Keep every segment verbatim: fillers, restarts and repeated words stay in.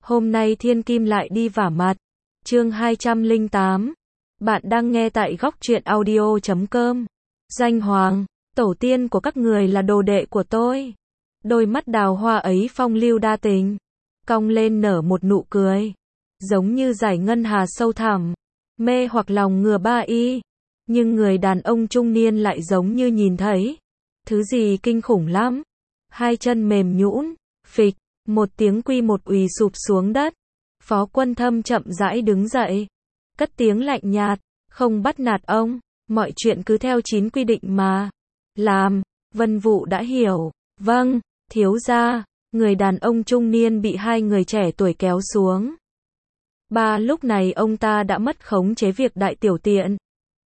Hôm nay Thiên Kim lại đi vả mặt. Chương hai trăm lẻ tám. Bạn đang nghe tại góc truyện audio chấm com. Danh Hoàng, tổ tiên của các người là đồ đệ của tôi. Đôi mắt đào hoa ấy phong lưu đa tình, cong lên nở một nụ cười, giống như dải ngân hà sâu thẳm, mê hoặc lòng ngừa ba y. Nhưng người đàn ông trung niên lại giống như nhìn thấy thứ gì kinh khủng lắm. Hai chân mềm nhũn, phịch, một tiếng quy một ùy sụp xuống đất. Phó Quân Thâm chậm rãi đứng dậy, cất tiếng lạnh nhạt, không bắt nạt ông, mọi chuyện cứ theo chín quy định mà làm. Vân Vũ đã hiểu. Vâng, thiếu gia. Người đàn ông trung niên bị hai người trẻ tuổi kéo xuống. Ba lúc này ông ta đã mất khống chế việc đại tiểu tiện.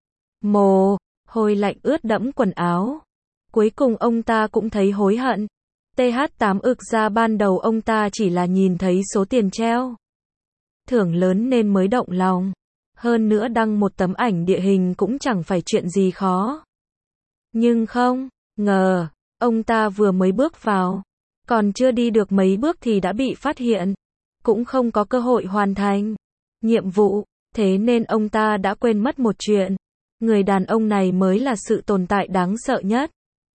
Mồ hôi lạnh ướt đẫm quần áo. Cuối cùng ông ta cũng thấy hối hận. tê hát tám ực ra ban đầu ông ta chỉ là nhìn thấy số tiền treo thưởng lớn nên mới động lòng. Hơn nữa đăng một tấm ảnh địa hình cũng chẳng phải chuyện gì khó. Nhưng không ngờ, ông ta vừa mới bước vào, còn chưa đi được mấy bước thì đã bị phát hiện, cũng không có cơ hội hoàn thành nhiệm vụ, thế nên ông ta đã quên mất một chuyện. Người đàn ông này mới là sự tồn tại đáng sợ nhất.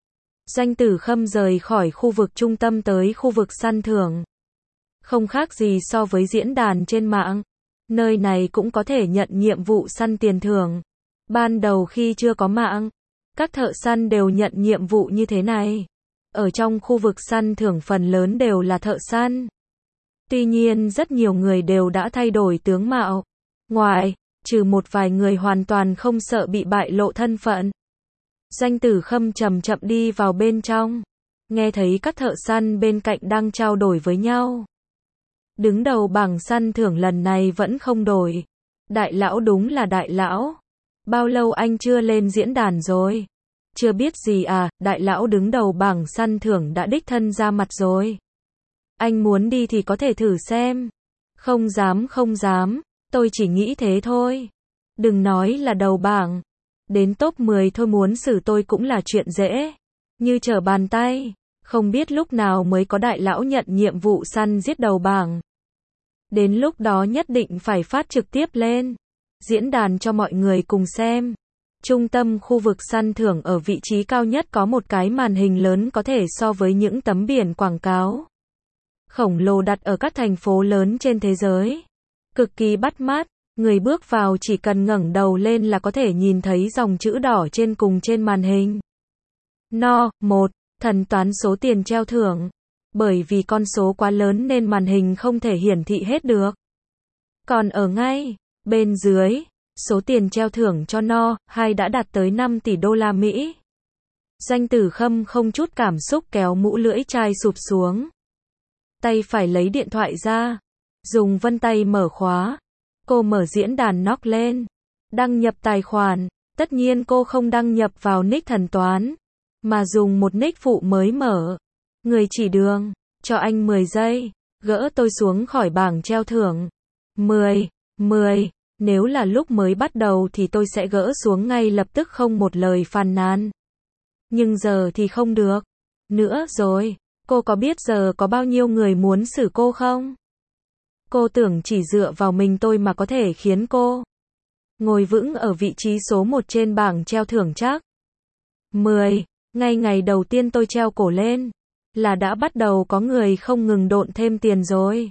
Danh Tử Khâm rời khỏi khu vực trung tâm tới khu vực săn thưởng. Không khác gì so với diễn đàn trên mạng. Nơi này cũng có thể nhận nhiệm vụ săn tiền thưởng. Ban đầu khi chưa có mạng, các thợ săn đều nhận nhiệm vụ như thế này. Ở trong khu vực săn thưởng phần lớn đều là thợ săn. Tuy nhiên rất nhiều người đều đã thay đổi tướng mạo. Ngoài trừ một vài người hoàn toàn không sợ bị bại lộ thân phận. Danh Tử Khâm chậm chậm đi vào bên trong, nghe thấy các thợ săn bên cạnh đang trao đổi với nhau. Đứng đầu bảng săn thưởng lần này vẫn không đổi. Đại lão đúng là đại lão. Bao lâu anh chưa lên diễn đàn rồi? Chưa biết gì à, đại lão đứng đầu bảng săn thưởng đã đích thân ra mặt rồi. Anh muốn đi thì có thể thử xem. Không dám không dám, tôi chỉ nghĩ thế thôi. Đừng nói là đầu bảng. Đến top mười thôi muốn xử tôi cũng là chuyện dễ. Như trở bàn tay. Không biết lúc nào mới có đại lão nhận nhiệm vụ săn giết đầu bảng. Đến lúc đó nhất định phải phát trực tiếp lên diễn đàn cho mọi người cùng xem. Trung tâm khu vực săn thưởng ở vị trí cao nhất có một cái màn hình lớn có thể so với những tấm biển quảng cáo khổng lồ đặt ở các thành phố lớn trên thế giới. Cực kỳ bắt mắt, người bước vào chỉ cần ngẩng đầu lên là có thể nhìn thấy dòng chữ đỏ trên cùng trên màn hình. No, một, thần toán số tiền treo thưởng. Bởi vì con số quá lớn nên màn hình không thể hiển thị hết được. Còn ở ngay bên dưới, số tiền treo thưởng cho No, hai đã đạt tới năm tỷ đô la Mỹ. Danh Tử Khâm không chút cảm xúc kéo mũ lưỡi chai sụp xuống. Tay phải lấy điện thoại ra, dùng vân tay mở khóa. Cô mở diễn đàn knock lên, đăng nhập tài khoản. Tất nhiên cô không đăng nhập vào nick thần toán, mà dùng một nick phụ mới mở. Người chỉ đường, cho anh mười giây, gỡ tôi xuống khỏi bảng treo thưởng. mười, mười, nếu là lúc mới bắt đầu thì tôi sẽ gỡ xuống ngay lập tức không một lời phàn nàn. Nhưng giờ thì không được nữa rồi. Cô có biết giờ có bao nhiêu người muốn xử cô không? Cô tưởng chỉ dựa vào mình tôi mà có thể khiến cô ngồi vững ở vị trí số một trên bảng treo thưởng chắc? mười, ngay ngày đầu tiên tôi treo cổ lên là đã bắt đầu có người không ngừng độn thêm tiền rồi.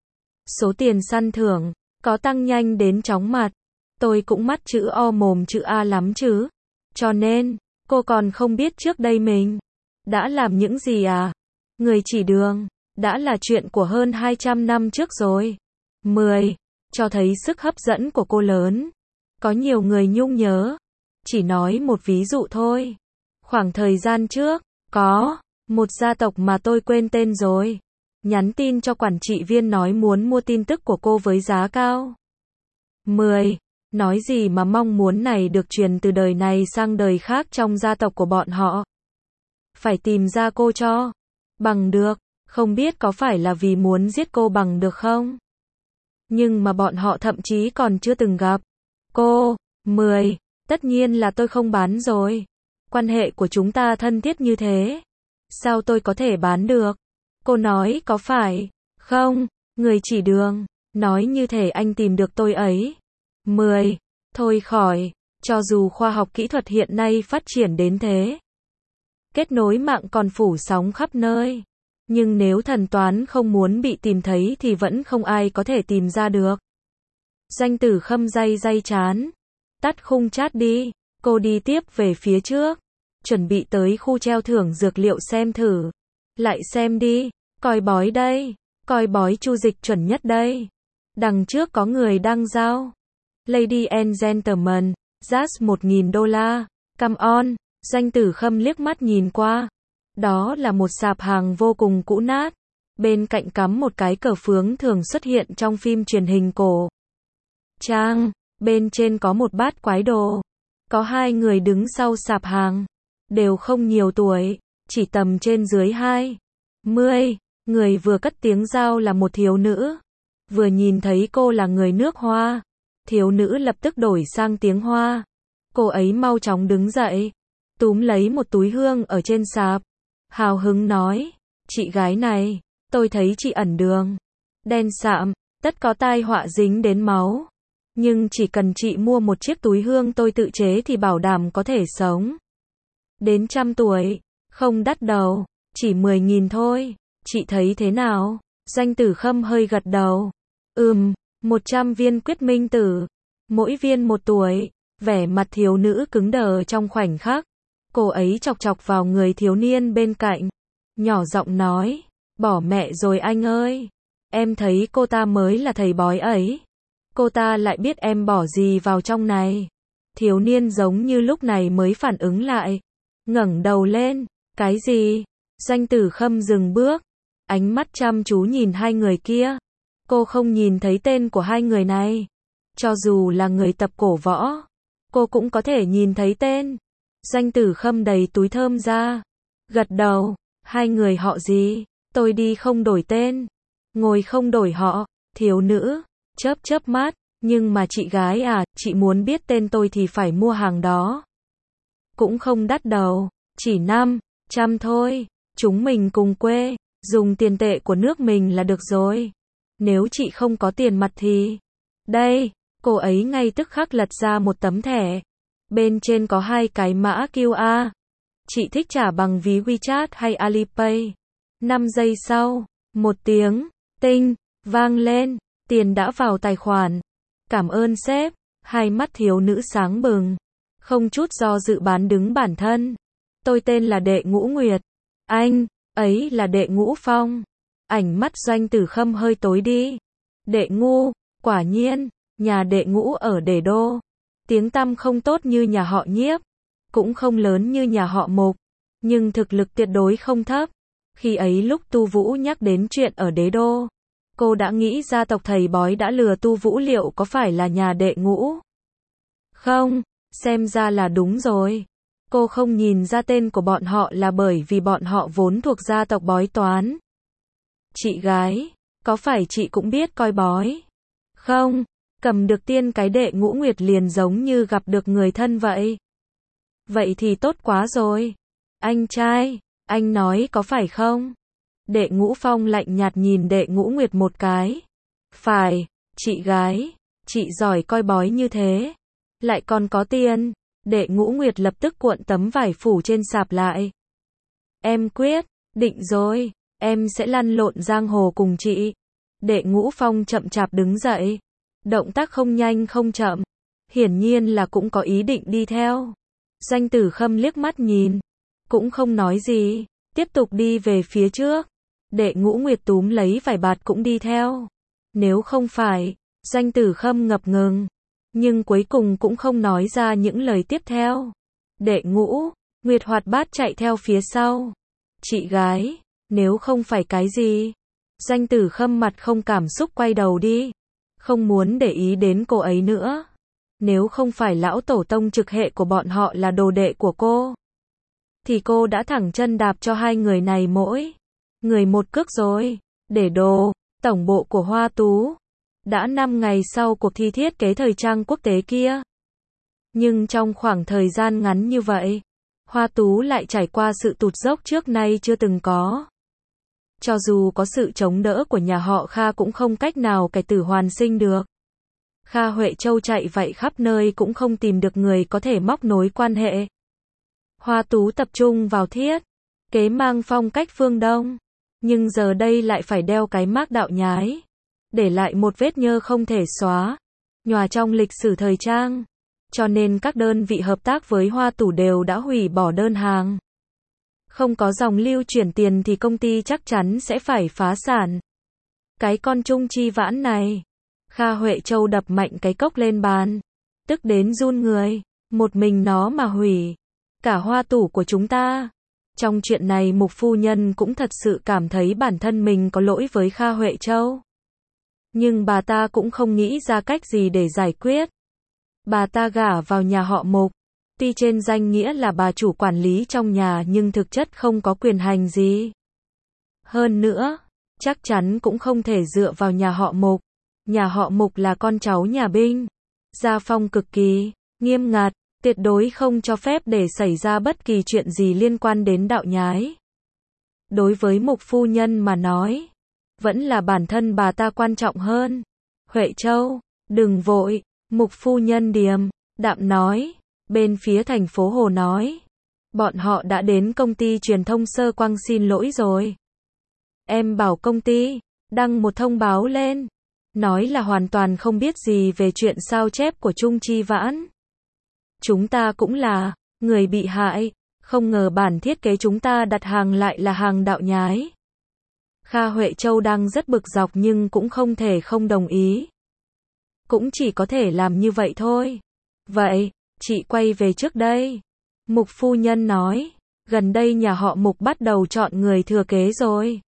Số tiền săn thưởng có tăng nhanh đến chóng mặt. Tôi cũng mắt chữ O mồm chữ A lắm chứ. Cho nên, cô còn không biết trước đây mình đã làm những gì à? Người chỉ đường đã là chuyện của hơn hai trăm năm trước rồi. mười, cho thấy sức hấp dẫn của cô lớn. Có nhiều người nhung nhớ. Chỉ nói một ví dụ thôi. Khoảng thời gian trước, có một gia tộc mà tôi quên tên rồi. Nhắn tin cho quản trị viên nói muốn mua tin tức của cô với giá cao. mười. Nói gì mà mong muốn này được truyền từ đời này sang đời khác trong gia tộc của bọn họ. Phải tìm ra cô cho bằng được. Không biết có phải là vì muốn giết cô bằng được không? Nhưng mà bọn họ thậm chí còn chưa từng gặp cô. mười. Tất nhiên là tôi không bán rồi. Quan hệ của chúng ta thân thiết như thế. Sao tôi có thể bán được? Cô nói có phải không? Người chỉ đường, nói như thể anh tìm được tôi ấy. mười. Thôi khỏi, cho dù khoa học kỹ thuật hiện nay phát triển đến thế, kết nối mạng còn phủ sóng khắp nơi, nhưng nếu thần toán không muốn bị tìm thấy thì vẫn không ai có thể tìm ra được. Danh Tử Khâm day day chán. Tắt khung chat đi. Cô đi tiếp về phía trước, chuẩn bị tới khu treo thưởng dược liệu xem thử. Lại xem đi, coi bói đây, coi bói chu dịch chuẩn nhất đây. Đằng trước có người đang giao. Lady and gentlemen, just một nghìn đô la. Come on. Danh Tử Khâm liếc mắt nhìn qua. Đó là một sạp hàng vô cùng cũ nát. Bên cạnh cắm một cái cờ phướng thường xuất hiện trong phim truyền hình cổ trang. Bên trên có một bát quái đồ. Có hai người đứng sau sạp hàng. Đều không nhiều tuổi, chỉ tầm trên dưới hai mươi. Người vừa cất tiếng giao là một thiếu nữ. Vừa nhìn thấy cô là người nước Hoa, thiếu nữ lập tức đổi sang tiếng Hoa. Cô ấy mau chóng đứng dậy, túm lấy một túi hương ở trên sạp. Hào hứng nói, chị gái này, tôi thấy chị ẩn đường. Đen sạm, tất có tai họa dính đến máu. Nhưng chỉ cần chị mua một chiếc túi hương tôi tự chế thì bảo đảm có thể sống đến trăm tuổi. Không đắt đầu, chỉ mười nghìn thôi. Chị thấy thế nào? Danh Tử Khâm hơi gật đầu. Ừm, một trăm viên quyết minh tử. Mỗi viên một tuổi. Vẻ mặt thiếu nữ cứng đờ trong khoảnh khắc. Cô ấy chọc chọc vào người thiếu niên bên cạnh. Nhỏ giọng nói, bỏ mẹ rồi anh ơi. Em thấy cô ta mới là thầy bói ấy. Cô ta lại biết em bỏ gì vào trong này. Thiếu niên giống như lúc này mới phản ứng lại. Ngẩng đầu lên. Cái gì? Danh Tử Khâm dừng bước. Ánh mắt chăm chú nhìn hai người kia. Cô không nhìn thấy tên của hai người này. Cho dù là người tập cổ võ, cô cũng có thể nhìn thấy tên. Danh Tử Khâm đầy túi thơm ra. Gật đầu. Hai người họ gì? Tôi đi không đổi tên. Ngồi không đổi họ. Thiếu nữ chớp chớp mắt. Nhưng mà chị gái à, chị muốn biết tên tôi thì phải mua hàng đó. Cũng không đắt đầu. Chỉ năm trăm thôi. Chúng mình cùng quê. Dùng tiền tệ của nước mình là được rồi. Nếu chị không có tiền mặt thì... Đây, cô ấy ngay tức khắc lật ra một tấm thẻ. Bên trên có hai cái mã quy rờ. Chị thích trả bằng ví WeChat hay Alipay? năm giây sau, một tiếng, tinh, vang lên. Tiền đã vào tài khoản. Cảm ơn sếp. Hai mắt thiếu nữ sáng bừng. Không chút do dự bán đứng bản thân. Tôi tên là Đệ Ngũ Nguyệt. Anh ấy là Đệ Ngũ Phong. Ảnh mắt Doanh Tử Khâm hơi tối đi. Đệ Ngũ, quả nhiên, nhà Đệ Ngũ ở Đề Đô. Tiếng tăm không tốt như nhà họ Nhiếp, cũng không lớn như nhà họ Mục, nhưng thực lực tuyệt đối không thấp. Khi ấy lúc Tu Vũ nhắc đến chuyện ở Đế Đô, cô đã nghĩ gia tộc thầy bói đã lừa Tu Vũ, liệu có phải là nhà Đệ Ngũ? Không, xem ra là đúng rồi. Cô không nhìn ra tên của bọn họ là bởi vì bọn họ vốn thuộc gia tộc bói toán. Chị gái, có phải chị cũng biết coi bói? Không, cầm được tiên cái Đệ Ngũ Nguyệt liền giống như gặp được người thân vậy. Vậy thì tốt quá rồi. Anh trai, anh nói có phải không? Đệ Ngũ Phong lạnh nhạt nhìn Đệ Ngũ Nguyệt một cái. Phải, chị gái, chị giỏi coi bói như thế. Lại còn có tiền. Đệ Ngũ Nguyệt lập tức cuộn tấm vải phủ trên sạp lại. Em quyết, định rồi, em sẽ lăn lộn giang hồ cùng chị. Đệ Ngũ Phong chậm chạp đứng dậy. Động tác không nhanh không chậm. Hiển nhiên là cũng có ý định đi theo. Danh Tử Khâm liếc mắt nhìn. Cũng không nói gì. Tiếp tục đi về phía trước. Đệ Ngũ Nguyệt túm lấy vải bạt cũng đi theo. Nếu không phải, Danh Tử Khâm ngập ngừng. Nhưng cuối cùng cũng không nói ra những lời tiếp theo. Đệ Ngũ Nguyệt hoạt bát chạy theo phía sau. Chị gái, nếu không phải cái gì? Danh Tử Khâm mặt không cảm xúc quay đầu đi. Không muốn để ý đến cô ấy nữa. Nếu không phải lão tổ tông trực hệ của bọn họ là đồ đệ của cô, thì cô đã thẳng chân đạp cho hai người này mỗi người một cước rồi. Để đồ, tổng bộ của Hoa Tú. Đã năm ngày sau cuộc thi thiết kế thời trang quốc tế kia. Nhưng trong khoảng thời gian ngắn như vậy, Hoa Tú lại trải qua sự tụt dốc trước nay chưa từng có. Cho dù có sự chống đỡ của nhà họ Kha cũng không cách nào cải tử hoàn sinh được. Kha Huệ Châu chạy vậy khắp nơi cũng không tìm được người có thể móc nối quan hệ. Hoa Tú tập trung vào thiết kế mang phong cách phương Đông, nhưng giờ đây lại phải đeo cái mác đạo nhái, để lại một vết nhơ không thể xóa, nhòa trong lịch sử thời trang. Cho nên các đơn vị hợp tác với Hoa Tú đều đã hủy bỏ đơn hàng. Không có dòng lưu chuyển tiền thì công ty chắc chắn sẽ phải phá sản. Cái con Trung Chi Vãn này. Kha Huệ Châu đập mạnh cái cốc lên bàn, tức đến run người. Một mình nó mà hủy cả Hoa Tú của chúng ta. Trong chuyện này Mục phu nhân cũng thật sự cảm thấy bản thân mình có lỗi với Kha Huệ Châu. Nhưng bà ta cũng không nghĩ ra cách gì để giải quyết. Bà ta gả vào nhà họ Mục, tuy trên danh nghĩa là bà chủ quản lý trong nhà nhưng thực chất không có quyền hành gì. Hơn nữa, chắc chắn cũng không thể dựa vào nhà họ Mục. Nhà họ Mục là con cháu nhà binh, gia phong cực kỳ nghiêm ngặt, tuyệt đối không cho phép để xảy ra bất kỳ chuyện gì liên quan đến đạo nhái. Đối với Mục phu nhân mà nói, vẫn là bản thân bà ta quan trọng hơn. Huệ Châu, đừng vội, Mục phu nhân điềm đạm nói. Bên phía thành phố Hồ nói, bọn họ đã đến công ty truyền thông Sơ Quang xin lỗi rồi. Em bảo công ty đăng một thông báo lên, nói là hoàn toàn không biết gì về chuyện sao chép của Trung Chi Vãn. Chúng ta cũng là người bị hại, không ngờ bản thiết kế chúng ta đặt hàng lại là hàng đạo nhái. Kha Huệ Châu đang rất bực dọc nhưng cũng không thể không đồng ý. Cũng chỉ có thể làm như vậy thôi. Vậy, chị quay về trước đây. Mục phu nhân nói, gần đây nhà họ Mục bắt đầu chọn người thừa kế rồi.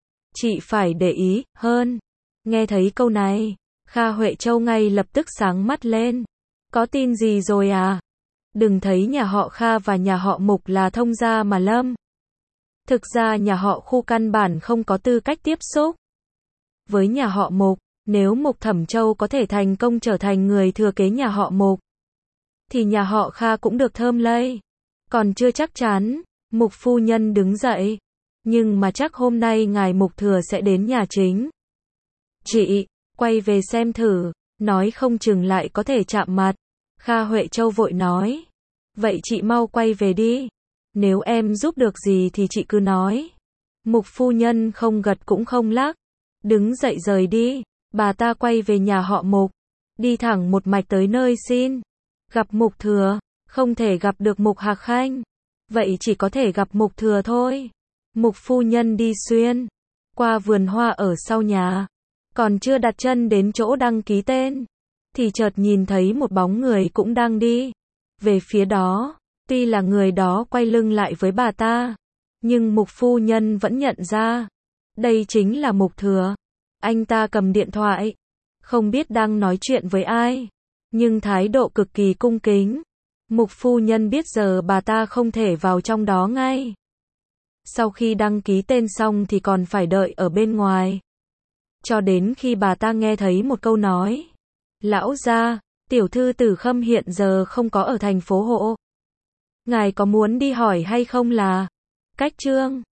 Chị phải để ý hơn. Nghe thấy câu này, Kha Huệ Châu ngay lập tức sáng mắt lên. Có tin gì rồi à? Đừng thấy nhà họ Kha và nhà họ Mục là thông gia mà lâm. Thực ra nhà họ Khu căn bản không có tư cách tiếp xúc với nhà họ Mục. Nếu Mục Thẩm Châu có thể thành công trở thành người thừa kế nhà họ Mục, thì nhà họ Kha cũng được thơm lây. Còn chưa chắc chắn. Mục phu nhân đứng dậy. Nhưng mà chắc hôm nay ngài Mục Thừa sẽ đến nhà chính. Chị, quay về xem thử, nói không chừng lại có thể chạm mặt. Kha Huệ Châu vội nói. Vậy chị mau quay về đi. Nếu em giúp được gì thì chị cứ nói. Mục phu nhân không gật cũng không lắc. Đứng dậy rời đi. Bà ta quay về nhà họ Mục. Đi thẳng một mạch tới nơi xin gặp Mục Thừa. Không thể gặp được Mục Hạc Khanh. Vậy chỉ có thể gặp Mục Thừa thôi. Mục phu nhân đi xuyên qua vườn hoa ở sau nhà. Còn chưa đặt chân đến chỗ đăng ký tên, thì chợt nhìn thấy một bóng người cũng đang đi về phía đó. Tuy là người đó quay lưng lại với bà ta, nhưng Mục phu nhân vẫn nhận ra. Đây chính là Mục Thừa. Anh ta cầm điện thoại, không biết đang nói chuyện với ai, nhưng thái độ cực kỳ cung kính. Mục phu nhân biết giờ bà ta không thể vào trong đó ngay. Sau khi đăng ký tên xong thì còn phải đợi ở bên ngoài. Cho đến khi bà ta nghe thấy một câu nói. Lão gia, tiểu thư Tử Khâm hiện giờ không có ở thành phố Hộ. Ngài có muốn đi hỏi hay không là? Cách chương